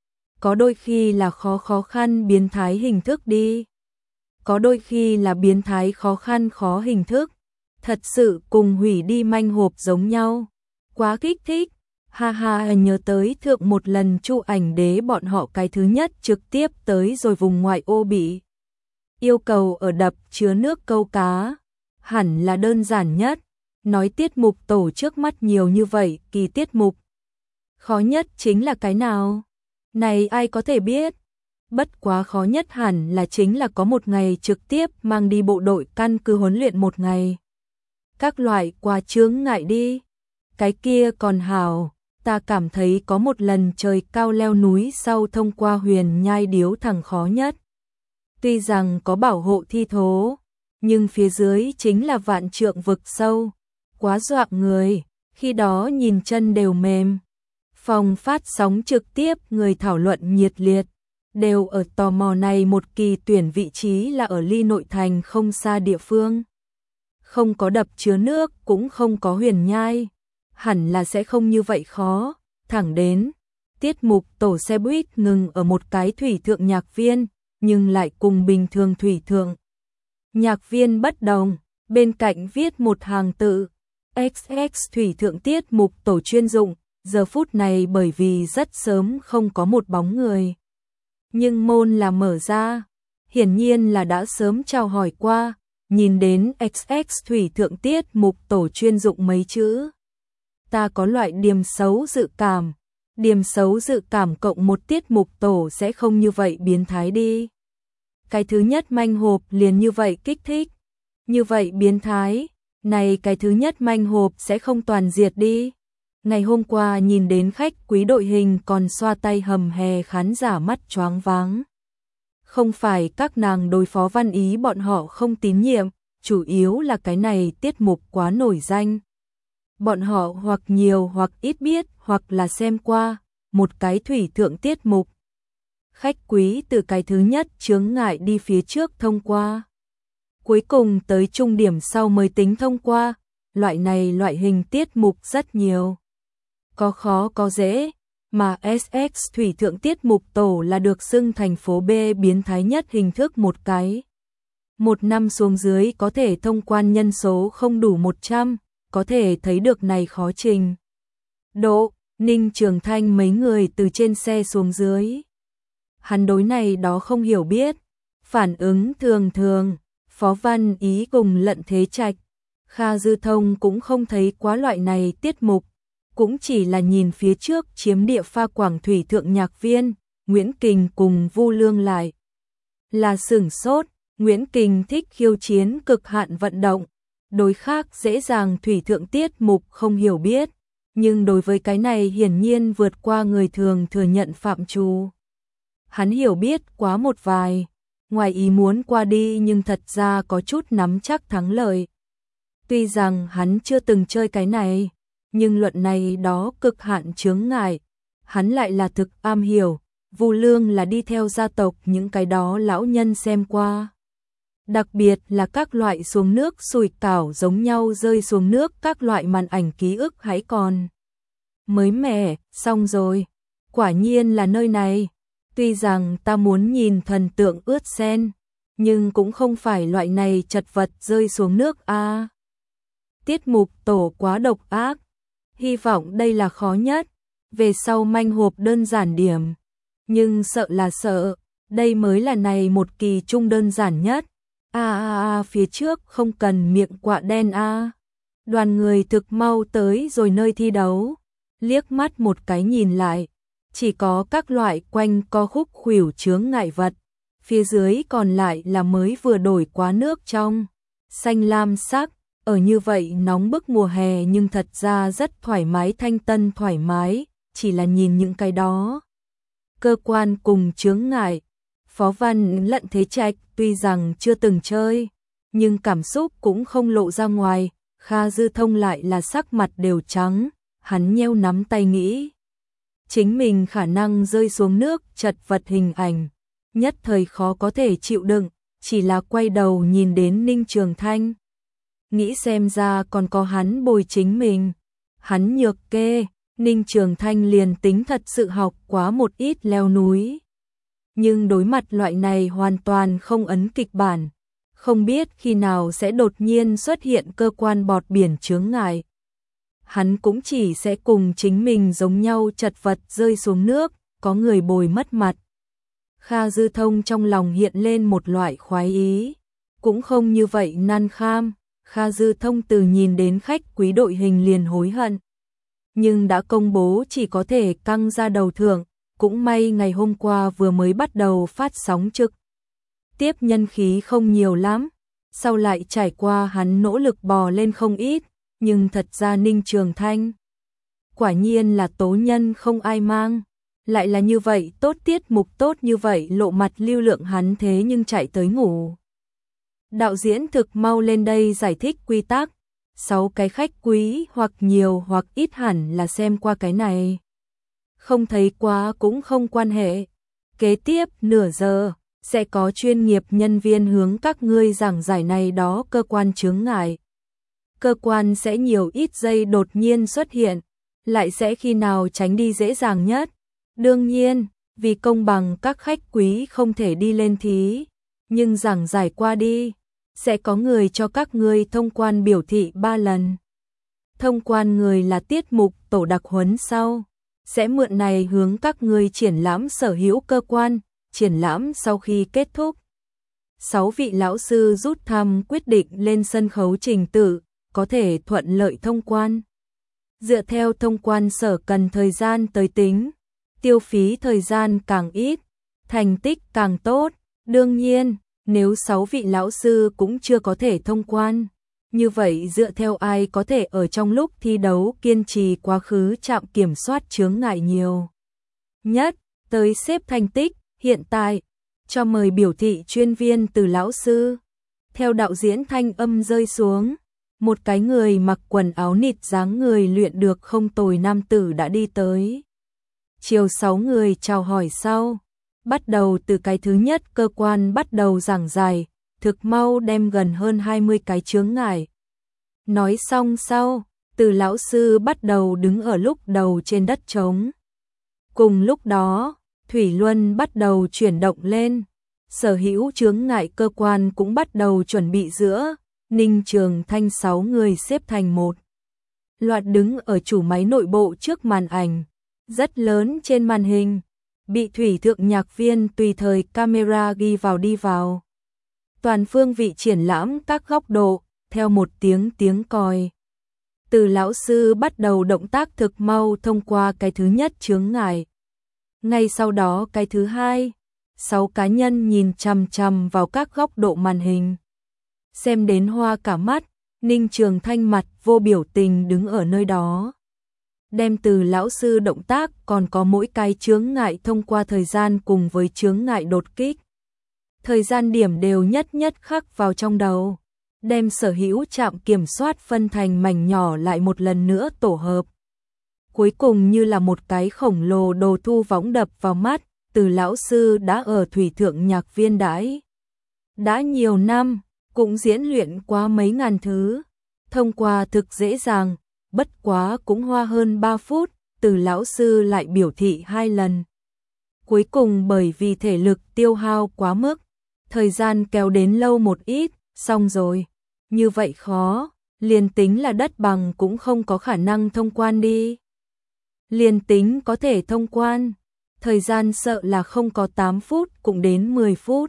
Có đôi khi là khó khó khăn biến thái hình thức đi. Có đôi khi là biến thái khó khăn khó hình thức. Thật sự cùng hủy đi manh hộp giống nhau. Quá kích thích. Ha ha, nhớ tới thượng một lần Chu Ảnh Đế bọn họ cái thứ nhất trực tiếp tới rồi vùng ngoại ô bị yêu cầu ở đập chứa nước câu cá. Hẳn là đơn giản nhất. Nói tiết mục tổ trước mắt nhiều như vậy, kỳ tiết mục. Khó nhất chính là cái nào? Này ai có thể biết? Bất quá khó nhất hẳn là chính là có một ngày trực tiếp mang đi bộ đội căn cứ huấn luyện một ngày. Các loại quà chướng ngại đi. Cái kia còn hảo, ta cảm thấy có một lần trời cao leo núi sau thông qua huyền nhai điếu thẳng khó nhất. Tuy rằng có bảo hộ thi thố, nhưng phía dưới chính là vạn trượng vực sâu. Quá dọa người, khi đó nhìn chân đều mềm. Phòng phát sóng trực tiếp người thảo luận nhiệt liệt, đều ở tò mò này một kỳ tuyển vị trí là ở ly nội thành không xa địa phương. Không có đập chứa nước cũng không có huyền nhai, hẳn là sẽ không như vậy khó, thẳng đến. Tiết mục tổ xe buýt ngừng ở một cái thủy thượng nhạc viên, nhưng lại cùng bình thường thủy thượng. Nhạc viên bất đồng, bên cạnh viết một hàng tự. ích ích thủy thượng tiết mục tổ chuyên dụng, giờ phút này bởi vì rất sớm không có một bóng người. nhưng môn là mở ra. Hiển nhiên là đã sớm chào hỏi qua, nhìn đến ích ích thủy thượng tiết mục tổ chuyên dụng mấy chữ. Ta có loại điềm xấu dự cảm, điềm xấu dự cảm cộng một tiết mục tổ sẽ không như vậy biến thái đi. Cái thứ nhất manh hộp liền như vậy kích thích, như vậy biến thái, này cái thứ nhất manh hộp sẽ không toàn diệt đi. Ngày hôm qua nhìn đến khách quý đội hình còn xoa tay hầm hè khán giả mắt choáng váng. Không phải các nàng đối phó Văn Ý bọn họ không tín nhiệm, chủ yếu là cái này tiết mục quá nổi danh. Bọn họ hoặc nhiều hoặc ít biết hoặc là xem qua, một cái thủy thượng tiết mục. Khách quý từ cái thứ nhất chướng ngại đi phía trước thông qua. Cuối cùng tới trung điểm sau mới tính thông qua, loại này loại hình tiết mục rất nhiều. Có khó có dễ, mà ét ích thủy thượng tiết mục tổ là được xưng thành phố B biến thái nhất hình thức một cái. Một năm xuống dưới có thể thông quan nhân số không đủ một trăm, có thể thấy được này khó trình. Độ, Ninh Trường Thanh mấy người từ trên xe xuống dưới. Hắn đối này đó không hiểu biết, phản ứng thường thường, Phó Văn Ý cùng Lận Thế Trạch, Kha Dư Thông cũng không thấy quá loại này tiết mục, cũng chỉ là nhìn phía trước chiếm địa pha Quảng Thủy thượng nhạc viên, Nguyễn Kình cùng Vu Lương lại. Là sửng sốt, Nguyễn Kình thích khiêu chiến cực hạn vận động, đối khác dễ dàng thủy thượng tiết mục không hiểu biết, nhưng đối với cái này hiển nhiên vượt qua người thường thừa nhận phạm trù. Hắn hiểu biết quá một vài, ngoài ý muốn qua đi nhưng thật ra có chút nắm chắc thắng lợi. Tuy rằng hắn chưa từng chơi cái này, nhưng luận này đó cực hạn chướng ngại, hắn lại là thực am hiểu, Vu Lương là đi theo gia tộc những cái đó lão nhân xem qua. Đặc biệt là các loại xuống nước sùi cảo giống nhau rơi xuống nước, các loại màn ảnh ký ức hãy còn mới mẻ, xong rồi, quả nhiên là nơi này. Tuy rằng ta muốn nhìn thần tượng ướt sen, nhưng cũng không phải loại này chật vật rơi xuống nước a. À, tiết mục tổ quá độc ác, hy vọng đây là khó nhất, về sau manh hộp đơn giản điểm. Nhưng sợ là sợ, đây mới là này một kỳ trung đơn giản nhất. A a a phía trước không cần miệng quạ đen a. À. Đoàn người thực mau tới rồi nơi thi đấu, liếc mắt một cái nhìn lại, chỉ có các loại quanh co khúc khuỷu chướng ngại vật, phía dưới còn lại là mới vừa đổi quá nước trong, xanh lam sắc, ở như vậy nóng bức mùa hè nhưng thật ra rất thoải mái thanh tân thoải mái, chỉ là nhìn những cái đó. Cơ quan cùng chướng ngại, Phó Văn Lận Thế Trạch tuy rằng chưa từng chơi, nhưng cảm xúc cũng không lộ ra ngoài, Kha Dư Thông lại là sắc mặt đều trắng, hắn nheo nắm tay nghĩ. Chính mình khả năng rơi xuống nước chật vật hình ảnh, nhất thời khó có thể chịu đựng, chỉ là quay đầu nhìn đến Ninh Trường Thanh. Nghĩ xem ra còn có hắn bồi chính mình, hắn nhược kê, Ninh Trường Thanh liền tính thật sự học quá một ít leo núi. Nhưng đối mặt loại này hoàn toàn không ấn kịch bản, không biết khi nào sẽ đột nhiên xuất hiện cơ quan bọt biển chướng ngại. Hắn cũng chỉ sẽ cùng chính mình giống nhau chật vật rơi xuống nước, có người bồi mất mặt. Kha Dư Thông trong lòng hiện lên một loại khoái ý, cũng không như vậy nan kham, Kha Dư Thông từ nhìn đến khách quý đội hình liền hối hận. Nhưng đã công bố chỉ có thể căng ra đầu thưởng, cũng may ngày hôm qua vừa mới bắt đầu phát sóng trực tiếp nhân khí không nhiều lắm, sau lại trải qua hắn nỗ lực bò lên không ít, nhưng thật ra Ninh Trường Thanh quả nhiên là tố nhân không ai mang, lại là như vậy tốt tiết mục tốt như vậy lộ mặt lưu lượng hắn thế nhưng chạy tới ngủ. Đạo diễn thực mau lên đây giải thích quy tắc, sáu cái khách quý hoặc nhiều hoặc ít hẳn là xem qua cái này. Không thấy quá cũng không quan hệ. Kế tiếp nửa giờ, sẽ có chuyên nghiệp nhân viên hướng các ngươi giảng giải này đó cơ quan chướng ngại. Cơ quan sẽ nhiều ít giây đột nhiên xuất hiện, lại sẽ khi nào tránh đi dễ dàng nhất. Đương nhiên, vì công bằng các khách quý không thể đi lên thí, nhưng giảng giải qua đi, sẽ có người cho các ngươi thông quan biểu thị ba lần. Thông quan người là tiết mục tổ đặc huấn sau, sẽ mượn này hướng các ngươi triển lãm sở hữu cơ quan, triển lãm sau khi kết thúc. Sáu vị lão sư rút thăm quyết định lên sân khấu trình tự, có thể thuận lợi thông quan. Dựa theo thông quan sở cần thời gian tới tính, tiêu phí thời gian càng ít, thành tích càng tốt. Đương nhiên, nếu sáu vị lão sư cũng chưa có thể thông quan, như vậy dựa theo ai có thể ở trong lúc thi đấu kiên trì quá khứ trạm kiểm soát chướng ngại nhiều nhất, tới xếp thành tích. Hiện tại, cho mời biểu thị chuyên viên từ lão sư. Theo đạo diễn thanh âm rơi xuống, một cái người mặc quần áo nịt dáng người luyện được không tồi nam tử đã đi tới. Chiều sáu người chào hỏi sau, bắt đầu từ cái thứ nhất cơ quan bắt đầu giảng giải, thực mau đem gần hơn hai mươi cái chướng ngại. Nói xong sau, từ lão sư bắt đầu đứng ở lúc đầu trên đất trống. Cùng lúc đó, thủy luân bắt đầu chuyển động lên, sở hữu chướng ngại cơ quan cũng bắt đầu chuẩn bị giữa. Ninh Trường Thanh sáu người xếp thành một loạt đứng ở chủ máy nội bộ trước màn ảnh rất lớn trên màn hình, bị thủy thượng nhạc viên tùy thời camera ghi vào đi vào. Toàn phương vị triển lãm các góc độ, theo một tiếng tiếng còi. Từ lão sư bắt đầu động tác thực mau thông qua cái thứ nhất chướng ngại. Ngay sau đó cái thứ hai, sáu cá nhân nhìn chằm chằm vào các góc độ màn hình. Xem đến hoa cả mắt, Ninh Trường Thanh mặt vô biểu tình đứng ở nơi đó. Đem từ lão sư động tác còn có mỗi cái chướng ngại thông qua thời gian cùng với chướng ngại đột kích. Thời gian điểm đều nhất nhất khắc vào trong đầu. Đem sở hữu trạm kiểm soát phân thành mảnh nhỏ lại một lần nữa tổ hợp. Cuối cùng như là một cái khổng lồ đồ thu võng đập vào mắt, từ lão sư đã ở thủy thượng nhạc viên đãi. Đã nhiều năm, cũng diễn luyện qua mấy ngàn thứ. Thông qua thực dễ dàng, bất quá cũng hoa hơn ba phút, từ lão sư lại biểu thị hai lần. Cuối cùng bởi vì thể lực tiêu hao quá mức, thời gian kéo đến lâu một ít, xong rồi. Như vậy khó, liền tính là đất bằng cũng không có khả năng thông quan đi. Liền tính có thể thông quan, thời gian sợ là không có tám phút cũng đến mười phút.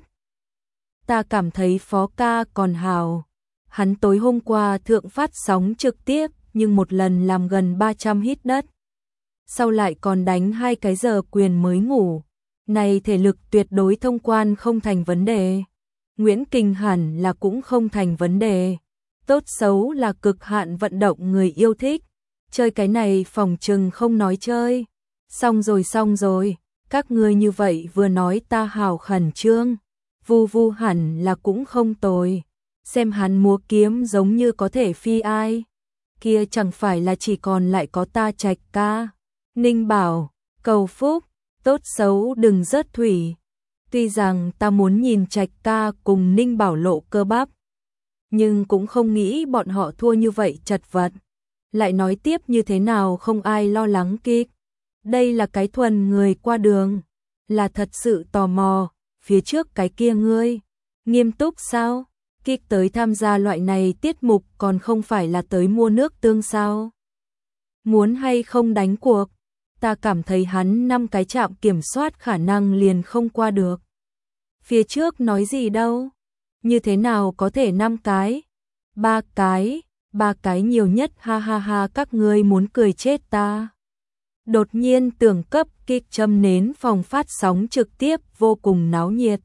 Ta cảm thấy Phó ca còn hào. Hắn tối hôm qua thượng phát sóng trực tiếp, nhưng một lần làm gần ba trăm hít đất. Sau lại còn đánh hai cái giờ quyền mới ngủ. Này thể lực tuyệt đối thông quan không thành vấn đề. Nguyễn Kình hẳn là cũng không thành vấn đề. Tốt xấu là cực hạn vận động người yêu thích. Chơi cái này phòng trừng không nói chơi. Xong rồi xong rồi, các ngươi như vậy vừa nói ta hào khẩn trương. Vu Vu hẳn là cũng không tồi. Xem hắn múa kiếm giống như có thể phi ai. Kia chẳng phải là chỉ còn lại có ta Trạch ca. Ninh bảo, cầu phúc, tốt xấu đừng rớt thủy. Tuy rằng ta muốn nhìn Trạch ca cùng Ninh bảo lộ cơ bắp, nhưng cũng không nghĩ bọn họ thua như vậy chật vật. Lại nói tiếp như thế nào không ai lo lắng kịp. Đây là cái thuần người qua đường. Là thật sự tò mò, phía trước cái kia ngươi. Nghiêm túc sao? Kịch tới tham gia loại này tiết mục còn không phải là tới mua nước tương sao? Muốn hay không đánh cuộc? Ta cảm thấy hắn năm cái trạm kiểm soát khả năng liền không qua được. Phía trước nói gì đâu? Như thế nào có thể năm cái? Ba cái, ba cái nhiều nhất ha ha ha các ngươi muốn cười chết ta. Đột nhiên tưởng cấp kịch châm nến phòng phát sóng trực tiếp vô cùng náo nhiệt.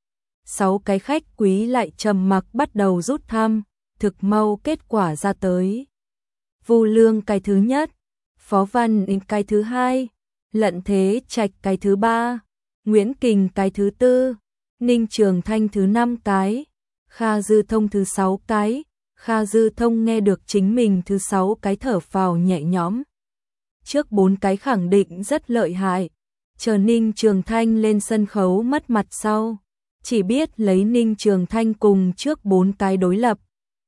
Sáu cái khách quý lại trầm mặc bắt đầu rút thăm, thực mau kết quả ra tới. Vu Lương cái thứ nhất, Phó Văn cái thứ hai, Lận Thế Trạch cái thứ ba, Nguyễn Kình cái thứ tư, Ninh Trường Thanh thứ năm cái, Kha Dư Thông thứ sáu cái. Kha Dư Thông nghe được chính mình thứ sáu cái thở phào nhẹ nhõm. Trước bốn cái khẳng định rất lợi hại, chờ Ninh Trường Thanh lên sân khấu mất mặt sau, chỉ biết lấy Ninh Trường Thanh cùng trước bốn cái đối lập.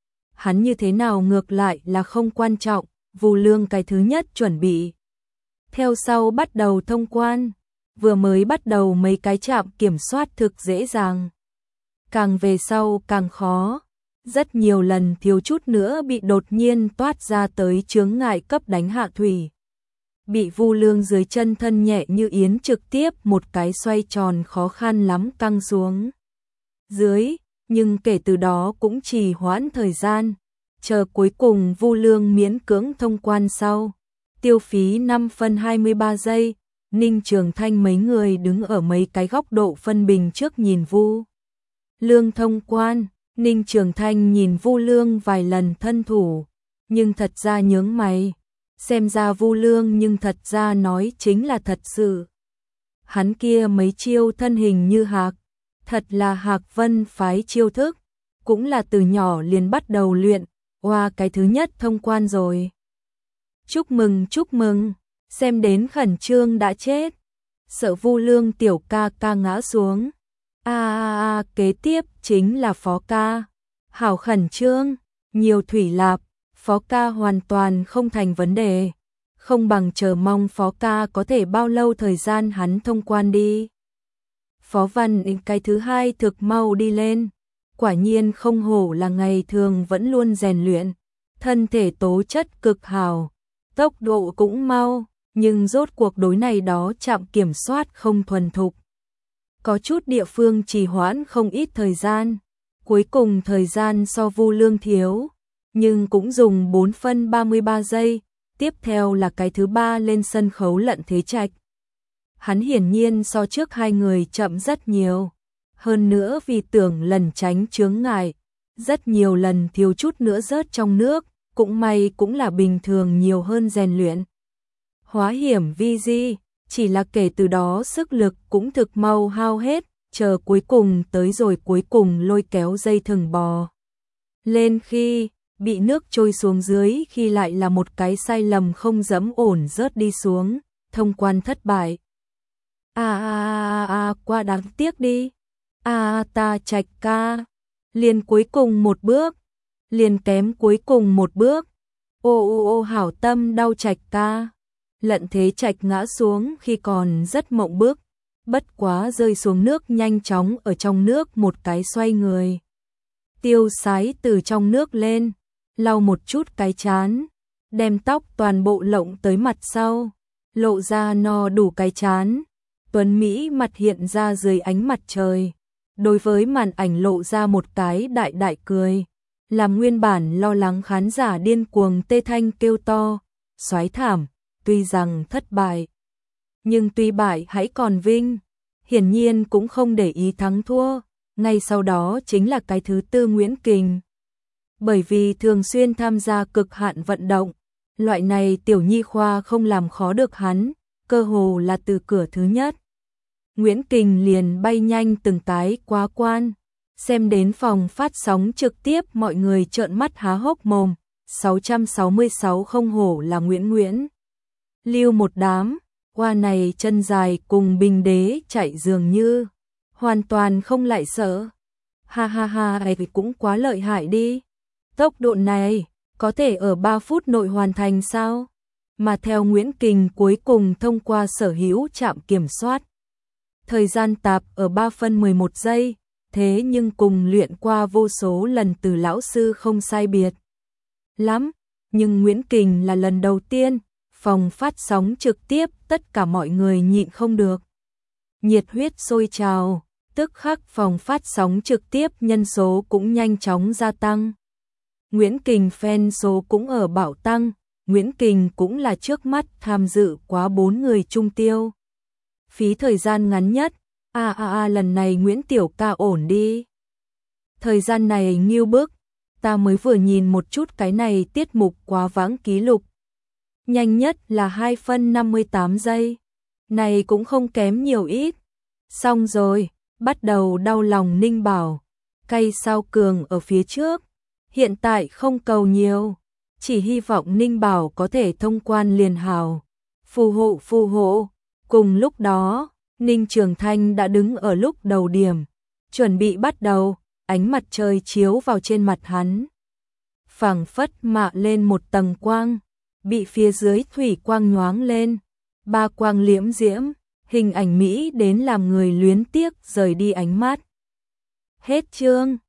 Hắn như thế nào ngược lại là không quan trọng, Vu Lương cái thứ nhất chuẩn bị. Theo sau bắt đầu thông quan, vừa mới bắt đầu mấy cái trạm kiểm soát thực dễ dàng. Càng về sau càng khó, rất nhiều lần thiếu chút nữa bị đột nhiên toát ra tới chướng ngại cấp đánh hạ thủy. bị Vu Lương dưới chân thân nhẹ như yến trực tiếp một cái xoay tròn khó khăn lắm căng xuống dưới, nhưng kể từ đó cũng trì hoãn thời gian, chờ cuối cùng Vu Lương miễn cưỡng thông quan sau, tiêu phí năm phân hai mươi ba giây, Ninh Trường Thanh mấy người đứng ở mấy cái góc độ phân bình trước nhìn Vu Lương thông quan. Ninh Trường Thanh nhìn Vu Lương vài lần thân thủ, nhưng thật ra nhướng mày, xem ra Vu Lương nhưng thật ra nói chính là thật sự. Hắn kia mấy chiêu thân hình như hạc, thật là Hạc Vân phái chiêu thức, cũng là từ nhỏ liền bắt đầu luyện, qua cái thứ nhất thông quan rồi. Chúc mừng chúc mừng, xem đến khẩn trương đã chết, sợ Vu Lương tiểu ca ca ngã xuống. A a a, kế tiếp chính là Phó ca. Hảo khẩn trương, nhiều thủy lạp, Phó ca hoàn toàn không thành vấn đề. Không bằng chờ mong Phó ca có thể bao lâu thời gian hắn thông quan đi. Phó Văn cái thứ hai thực mau đi lên. Quả nhiên không hổ là ngày thường vẫn luôn rèn luyện. Thân thể tố chất cực hảo, tốc độ cũng mau, nhưng rốt cuộc đối này đó chạm kiểm soát không thuần thục. Có chút địa phương trì hoãn không ít thời gian, cuối cùng thời gian so Vu Lương thiếu, nhưng cũng dùng bốn phân ba mươi ba giây, tiếp theo là cái thứ ba lên sân khấu Lận Thế Trạch. Hắn hiển nhiên so trước hai người chậm rất nhiều, hơn nữa vì tưởng lần tránh chướng ngại, rất nhiều lần thiếu chút nữa rớt trong nước, cũng may cũng là bình thường nhiều hơn rèn luyện. Hóa hiểm vi di, chỉ là kể từ đó sức lực cũng thực mau hao hết, chờ cuối cùng tới rồi cuối cùng lôi kéo dây thừng bò lên khi bị nước trôi xuống dưới, khi lại là một cái sai lầm không dẫm ổn rớt đi xuống, thông quan thất bại. A a a a, qua đáng tiếc đi. A ta Trạch ca, liền cuối cùng một bước, liền kém cuối cùng một bước. Ô ô ô hảo tâm đau Trạch ca. Lận Thế Trạch ngã xuống khi còn rất mộng bức, bất quá rơi xuống nước nhanh chóng ở trong nước một cái xoay người. Tiêu Sái từ trong nước lên, lau một chút cái chán, đem tóc toàn bộ lộng tới mặt sau, lộ ra no đủ cái chán. Tuấn Mỹ mặt hiện ra dưới ánh mặt trời, đối với màn ảnh lộ ra một cái đại đại cười, làm nguyên bản lo lắng khán giả điên cuồng tê thanh kêu to, xoái thảm. Tuy rằng thất bại, nhưng tuy bại hãy còn vinh, hiển nhiên cũng không để ý thắng thua. Ngay sau đó chính là cái thứ tư Nguyễn Kình. Bởi vì thường xuyên tham gia cực hạn vận động, loại này tiểu nhi khoa không làm khó được hắn, cơ hồ là từ cửa thứ nhất. Nguyễn Kình liền bay nhanh từng cái quá quan, xem đến phòng phát sóng trực tiếp mọi người trợn mắt há hốc mồm, sáu trăm sáu mươi sáu không hổ là Nguyễn Nguyễn. Lưu một đám, qua này chân dài cùng Bình Đế chạy dường như, hoàn toàn không lại sợ. Ha ha ha, ấy cũng quá lợi hại đi. Tốc độ này, có thể ở ba phút nội hoàn thành sao? Mà theo Nguyễn Kình cuối cùng thông qua sở hữu trạm kiểm soát. Thời gian tạp ở ba phân mười một giây, thế nhưng cùng luyện qua vô số lần từ lão sư không sai biệt lắm. Nhưng Nguyễn Kình là lần đầu tiên, phòng phát sóng trực tiếp tất cả mọi người nhịn không được. Nhiệt huyết sôi trào, tức khắc phòng phát sóng trực tiếp nhân số cũng nhanh chóng gia tăng. Nguyễn Kình fan số cũng ở bảo tăng, Nguyễn Kình cũng là trước mắt tham dự quá bốn người trung tiêu. Phí thời gian ngắn nhất, a a a lần này Nguyễn Tiểu ca ổn đi. Thời gian này nghiêu bức, ta mới vừa nhìn một chút cái này tiết mục quá vãng ký lục. Nhanh nhất là hai phân năm mươi tám giây, này cũng không kém nhiều ít. Xong rồi, bắt đầu đau lòng Ninh Bảo, cây sao cường ở phía trước, hiện tại không cầu nhiều, chỉ hy vọng Ninh Bảo có thể thông quan liền hào. Phù hộ phù hộ. Cùng lúc đó, Ninh Trường Thanh đã đứng ở lúc đầu điểm, chuẩn bị bắt đầu, ánh mặt trời chiếu vào trên mặt hắn. Phảng phất mạ lên một tầng quang, bị phía dưới thủy quang nhoáng lên, ba quang liễm diễm, hình ảnh mỹ đến làm người luyến tiếc rời đi ánh mắt. Hết chương.